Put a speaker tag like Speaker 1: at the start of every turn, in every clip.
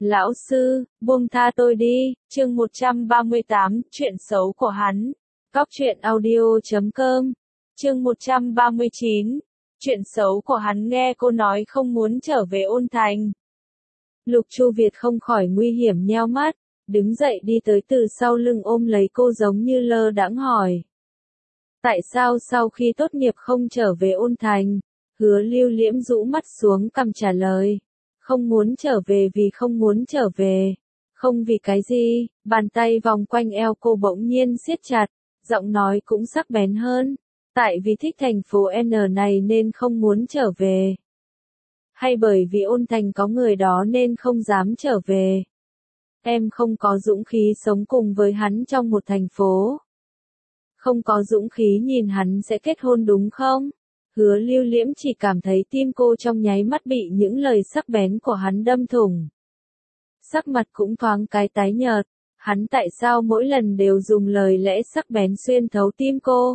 Speaker 1: Lão sư, buông tha tôi đi, chương 138, chuyện xấu của hắn. Cóc truyện audio.com, chương 139, chuyện xấu của hắn. Nghe cô nói không muốn trở về Ôn Thành. Lục Chu Việt không khỏi nguy hiểm nheo mắt, đứng dậy đi tới từ sau lưng ôm lấy cô giống như lơ đãng hỏi. Tại sao sau khi tốt nghiệp không trở về Ôn Thành? Hứa Lưu Liễm rũ mắt xuống cằm trả lời. Không muốn trở về vì không muốn trở về. Không vì cái gì, bàn tay vòng quanh eo cô bỗng nhiên siết chặt, giọng nói cũng sắc bén hơn. Tại vì thích thành phố N này nên không muốn trở về. Hay bởi vì Ôn Thành có người đó nên không dám trở về. Em không có dũng khí sống cùng với hắn trong một thành phố. Không có dũng khí nhìn hắn sẽ kết hôn đúng không? Hứa Lưu Liễm chỉ cảm thấy tim cô trong nháy mắt bị những lời sắc bén của hắn đâm thủng. Sắc mặt cũng thoáng cái tái nhợt, hắn tại sao mỗi lần đều dùng lời lẽ sắc bén xuyên thấu tim cô?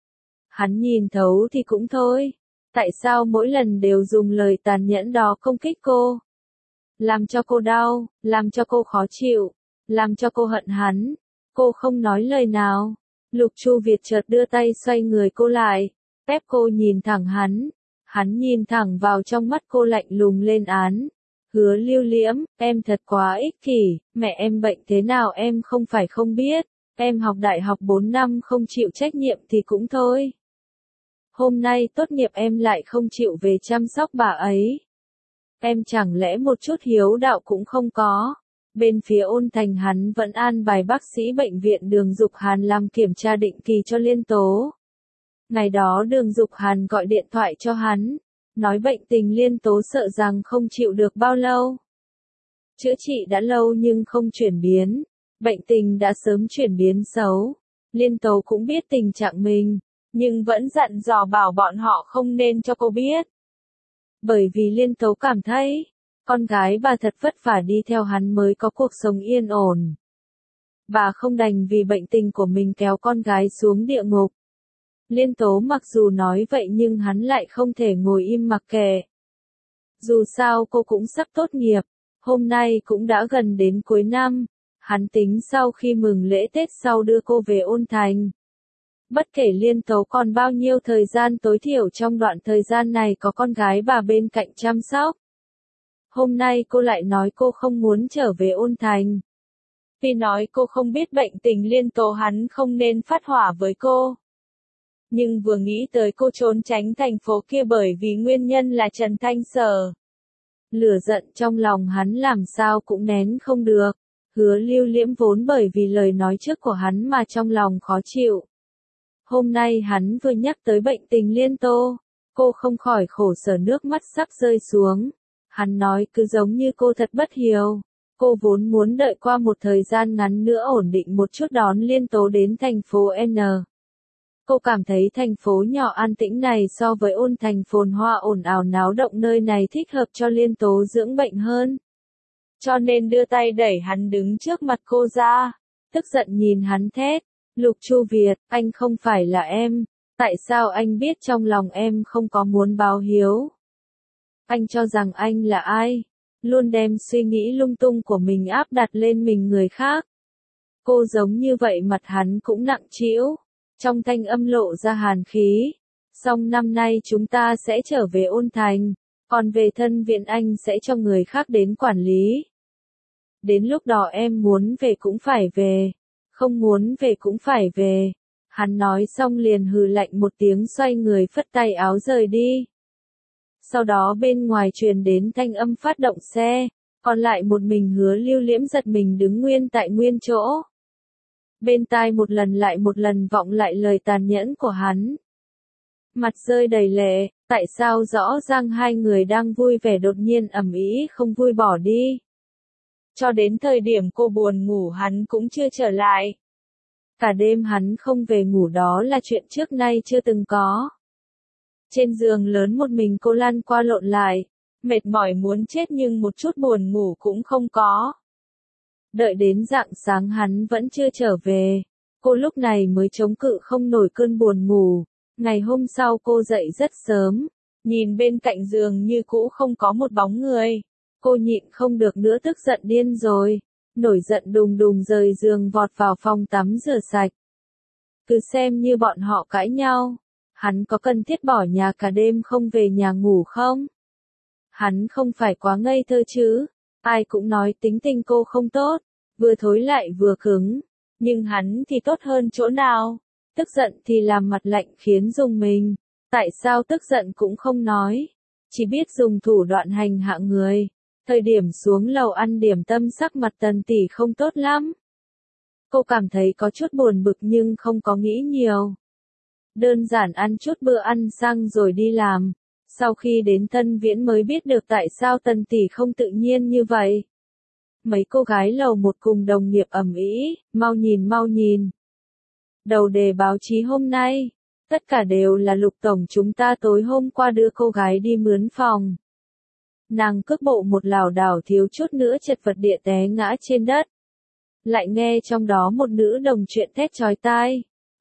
Speaker 1: Hắn nhìn thấu thì cũng thôi, tại sao mỗi lần đều dùng lời tàn nhẫn đó công kích cô? Làm cho cô đau, làm cho cô khó chịu, làm cho cô hận hắn. Cô không nói lời nào. Lục Chu Việt chợt đưa tay xoay người cô lại, ép cô nhìn thẳng hắn. Hắn nhìn thẳng vào trong mắt cô lạnh lùng lên án. Hứa Lưu Liễm, em thật quá ích kỷ, mẹ em bệnh thế nào em không phải không biết, em học đại học 4 năm không chịu trách nhiệm thì cũng thôi. Hôm nay tốt nghiệp em lại không chịu về chăm sóc bà ấy. Em chẳng lẽ một chút hiếu đạo cũng không có? Bên phía Ôn Thành hắn vẫn an bài bác sĩ bệnh viện Đường Dục Hàn làm kiểm tra định kỳ cho Liên Tố. Ngày đó Đường Dục Hàn gọi điện thoại cho hắn, nói bệnh tình Liên Tố sợ rằng không chịu được bao lâu. Chữa trị đã lâu nhưng không chuyển biến, bệnh tình đã sớm chuyển biến xấu. Liên Tố cũng biết tình trạng mình, nhưng vẫn dặn dò bảo bọn họ không nên cho cô biết. Bởi vì Liên Tố cảm thấy, con gái bà thật vất vả đi theo hắn mới có cuộc sống yên ổn. Bà không đành vì bệnh tình của mình kéo con gái xuống địa ngục. Liên Tố mặc dù nói vậy nhưng hắn lại không thể ngồi im mặc kệ. Dù sao cô cũng sắp tốt nghiệp, hôm nay cũng đã gần đến cuối năm, hắn tính sau khi mừng lễ Tết sau đưa cô về Ôn Thành. Bất kể Liên Tố còn bao nhiêu thời gian tối thiểu trong đoạn thời gian này có con gái bà bên cạnh chăm sóc. Hôm nay cô lại nói cô không muốn trở về Ôn Thành. Vì nói cô không biết bệnh tình Liên Tố hắn không nên phát hỏa với cô. Nhưng vừa nghĩ tới cô trốn tránh thành phố kia bởi vì nguyên nhân là Trần Thanh Sở. Lửa giận trong lòng hắn làm sao cũng nén không được. Hứa Lưu Liễm vốn bởi vì lời nói trước của hắn mà trong lòng khó chịu. Hôm nay hắn vừa nhắc tới bệnh tình Liên Tố, cô không khỏi khổ sở nước mắt sắp rơi xuống. Hắn nói cứ giống như cô thật bất hiếu. Cô vốn muốn đợi qua một thời gian ngắn nữa ổn định một chút đón Liên Tố đến thành phố N. Cô cảm thấy thành phố nhỏ an tĩnh này so với Ôn Thành phồn hoa ồn ào náo động nơi này thích hợp cho Liên Tố dưỡng bệnh hơn. Cho nên đưa tay đẩy hắn đứng trước mặt cô ra, tức giận nhìn hắn thét. Lục Chu Việt, anh không phải là em, tại sao anh biết trong lòng em không có muốn báo hiếu? Anh cho rằng anh là ai? Luôn đem suy nghĩ lung tung của mình áp đặt lên mình người khác. Cô giống như vậy mặt hắn cũng nặng trĩu, trong thanh âm lộ ra hàn khí. Xong năm nay chúng ta sẽ trở về Ôn Thành, còn về thân viện anh sẽ cho người khác đến quản lý. Đến lúc đó em muốn về cũng phải về, không muốn về cũng phải về. Hắn nói xong liền hừ lạnh một tiếng xoay người phất tay áo rời đi. Sau đó bên ngoài truyền đến thanh âm phát động xe, còn lại một mình Hứa Lưu Liễm giật mình đứng nguyên tại nguyên chỗ. Bên tai một lần lại một lần vọng lại lời tàn nhẫn của hắn. Mặt rơi đầy lệ, tại sao rõ ràng hai người đang vui vẻ đột nhiên ầm ĩ không vui bỏ đi. Cho đến thời điểm cô buồn ngủ hắn cũng chưa trở lại. Cả đêm hắn không về ngủ đó là chuyện trước nay chưa từng có. Trên giường lớn một mình cô lăn qua lộn lại, mệt mỏi muốn chết nhưng một chút buồn ngủ cũng không có. Đợi đến rạng sáng hắn vẫn chưa trở về, cô lúc này mới chống cự không nổi cơn buồn ngủ. Ngày hôm sau cô dậy rất sớm, nhìn bên cạnh giường như cũ không có một bóng người. Cô nhịn không được nữa, tức giận điên rồi. Nổi giận đùng đùng rời giường vọt vào phòng tắm rửa sạch. Cứ xem như bọn họ cãi nhau. Hắn có cần thiết bỏ nhà cả đêm không về nhà ngủ không? Hắn không phải quá ngây thơ chứ. Ai cũng nói tính tình cô không tốt. Vừa thối lại vừa cứng. Nhưng hắn thì tốt hơn chỗ nào? Tức giận thì làm mặt lạnh khiến dùng mình. Tại sao tức giận cũng không nói? Chỉ biết dùng thủ đoạn hành hạ người. Thời điểm xuống lầu ăn điểm tâm sắc mặt Tần tỷ không tốt lắm. Cô cảm thấy có chút buồn bực nhưng không có nghĩ nhiều. Đơn giản ăn chút bữa ăn sang rồi đi làm. Sau khi đến Tân Viễn mới biết được tại sao Tần tỷ không tự nhiên như vậy. Mấy cô gái lầu một cùng đồng nghiệp ầm ĩ, mau nhìn. Đầu đề báo chí hôm nay, tất cả đều là Lục tổng chúng ta tối hôm qua đưa cô gái đi mướn phòng. Nàng cước bộ một lảo đảo thiếu chút nữa chật vật địa té ngã trên đất. Lại nghe trong đó một nữ đồng chuyện thét chói tai.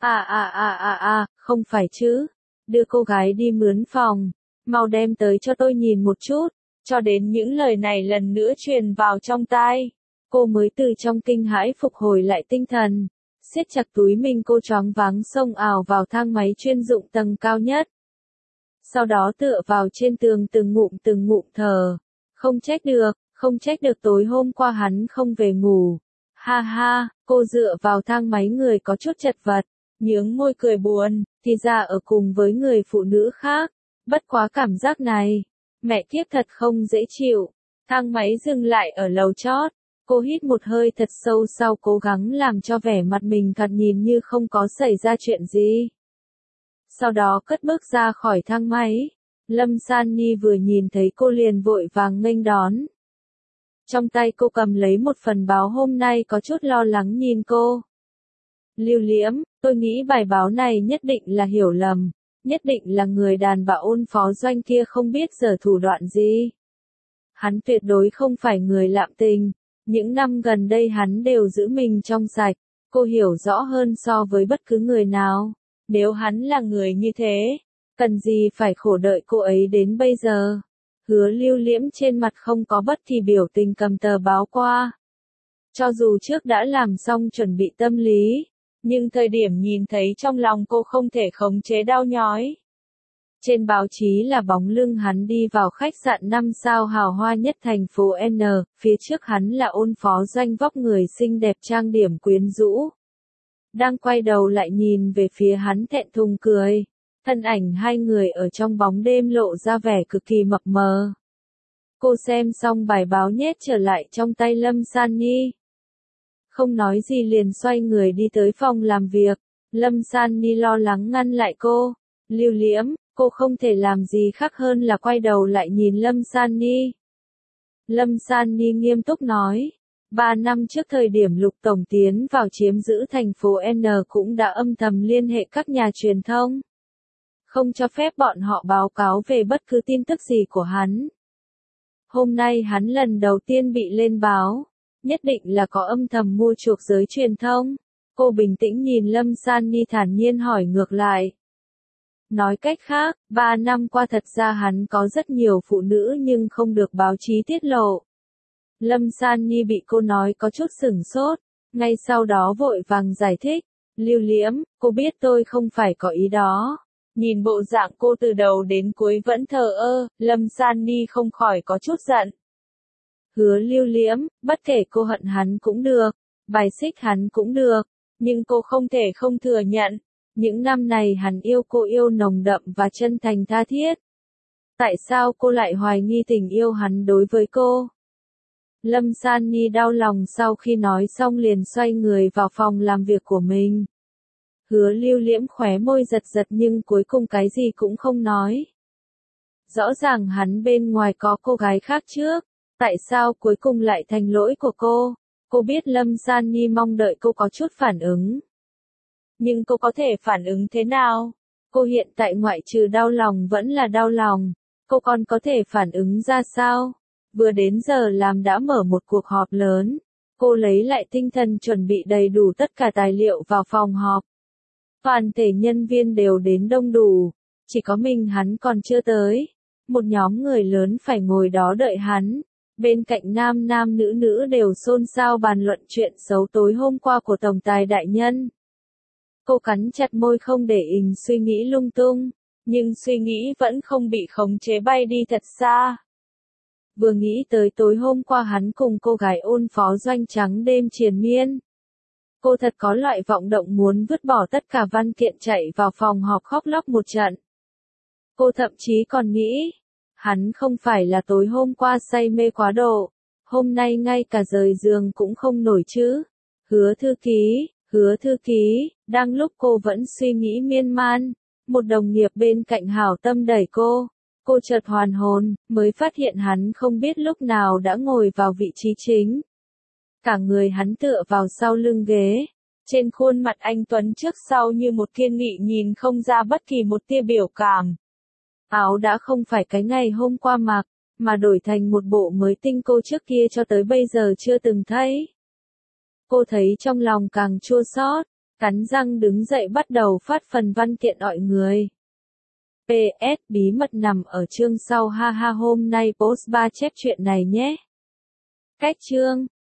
Speaker 1: Không phải chứ. Đưa cô gái đi mướn phòng. Mau đem tới cho tôi nhìn một chút. Cho đến những lời này lần nữa truyền vào trong tai. Cô mới từ trong kinh hãi phục hồi lại tinh thần. Siết chặt túi mình, cô choáng váng xông ào vào thang máy chuyên dụng tầng cao nhất. Sau đó tựa vào trên tường từng ngụm thở. Không trách được tối hôm qua hắn không về ngủ. Ha ha, cô dựa vào thang máy người có chút chật vật, nhướng môi cười buồn, thì ra ở cùng với người phụ nữ khác. Bất quá cảm giác này, mẹ kiếp thật không dễ chịu. Thang máy dừng lại ở lầu chót. Cô hít một hơi thật sâu sau cố gắng làm cho vẻ mặt mình thoạt nhìn như không có xảy ra chuyện gì. Sau đó cất bước ra khỏi thang máy. Lâm San Nhi vừa nhìn thấy cô liền vội vàng nghênh đón. Trong tay cô cầm lấy một phần báo hôm nay, có chút lo lắng nhìn cô. Lưu Liễm, tôi nghĩ bài báo này nhất định là hiểu lầm. Nhất định là người đàn bà Ôn Phó Doanh kia không biết giở thủ đoạn gì. Hắn tuyệt đối không phải người lạm tình. Những năm gần đây hắn đều giữ mình trong sạch. Cô hiểu rõ hơn so với bất cứ người nào. Nếu hắn là người như thế, cần gì phải khổ đợi cô ấy đến bây giờ. Hứa Lưu Liễm trên mặt không có bất kỳ biểu tình cầm tờ báo qua. Cho dù trước đã làm xong chuẩn bị tâm lý, nhưng thời điểm nhìn thấy trong lòng cô không thể khống chế đau nhói. Trên báo chí là bóng lưng hắn đi vào khách sạn 5 sao hào hoa nhất thành phố N, phía trước hắn là Ôn Phó Doanh vóc người xinh đẹp trang điểm quyến rũ. Đang quay đầu lại nhìn về phía hắn thẹn thùng cười. Thân ảnh hai người ở trong bóng đêm lộ ra vẻ cực kỳ mập mờ. Cô xem xong bài báo nhét trở lại trong tay Lâm San Nhi. Không nói gì liền xoay người đi tới phòng làm việc. Lâm San Nhi lo lắng ngăn lại cô. Lưu Liễm, cô không thể làm gì khác hơn là quay đầu lại nhìn Lâm San Nhi. Lâm San Nhi nghiêm túc nói. 3 năm trước thời điểm Lục tổng tiến vào chiếm giữ thành phố N cũng đã âm thầm liên hệ các nhà truyền thông. Không cho phép bọn họ báo cáo về bất cứ tin tức gì của hắn. Hôm nay hắn lần đầu tiên bị lên báo. Nhất định là có âm thầm mua chuộc giới truyền thông. Cô bình tĩnh nhìn Lâm San Nhi thản nhiên hỏi ngược lại. Nói cách khác, 3 năm qua thật ra hắn có rất nhiều phụ nữ nhưng không được báo chí tiết lộ. Lâm San Nhi bị cô nói có chút sửng sốt. Ngay sau đó vội vàng giải thích. Lưu Liễm, cô biết tôi không phải có ý đó. Nhìn bộ dạng cô từ đầu đến cuối vẫn thờ ơ, Lâm San Nhi không khỏi có chút giận. Hứa Lưu Liễm, bất kể cô hận hắn cũng được, bài xích hắn cũng được, nhưng cô không thể không thừa nhận. Những năm này hắn yêu cô yêu nồng đậm và chân thành tha thiết. Tại sao cô lại hoài nghi tình yêu hắn đối với cô? Lâm San Nhi đau lòng sau khi nói xong liền xoay người vào phòng làm việc của mình. Hứa Lưu Liễm khóe môi giật giật nhưng cuối cùng cái gì cũng không nói. Rõ ràng hắn bên ngoài có cô gái khác trước, tại sao cuối cùng lại thành lỗi của cô? Cô biết Lâm San Nhi mong đợi cô có chút phản ứng. Nhưng cô có thể phản ứng thế nào? Cô hiện tại ngoại trừ đau lòng vẫn là đau lòng. Cô còn có thể phản ứng ra sao? Vừa đến giờ làm đã mở một cuộc họp lớn. Cô lấy lại tinh thần chuẩn bị đầy đủ tất cả tài liệu vào phòng họp. Toàn thể nhân viên đều đến đông đủ. Chỉ có mình hắn còn chưa tới. Một nhóm người lớn phải ngồi đó đợi hắn. Bên cạnh nam nam nữ nữ đều xôn xao bàn luận chuyện xấu tối hôm qua của tổng tài đại nhân. Cô cắn chặt môi không để ình suy nghĩ lung tung, nhưng suy nghĩ vẫn không bị khống chế bay đi thật xa. Vừa nghĩ tới tối hôm qua hắn cùng cô gái ôn phó doanh trắng đêm triền miên. Cô thật có loại vọng động muốn vứt bỏ tất cả văn kiện chạy vào phòng họp khóc lóc một trận. Cô thậm chí còn nghĩ, hắn không phải là tối hôm qua say mê quá độ, hôm nay ngay cả rời giường cũng không nổi chứ. Hứa thư ký, đang lúc cô vẫn suy nghĩ miên man, một đồng nghiệp bên cạnh hảo tâm đẩy cô chợt hoàn hồn, mới phát hiện hắn không biết lúc nào đã ngồi vào vị trí chính. Cả người hắn tựa vào sau lưng ghế, trên khuôn mặt anh tuấn trước sau như một kiên nghị nhìn không ra bất kỳ một tia biểu cảm. Áo đã không phải cái ngày hôm qua mặc, mà đổi thành một bộ mới tinh cô trước kia cho tới bây giờ chưa từng thấy. Cô thấy trong lòng càng chua xót, cắn răng đứng dậy bắt đầu phát phần văn kiện gọi người. PS, bí mật nằm ở chương sau ha ha hôm nay post 3 chép chuyện này nhé. Cách chương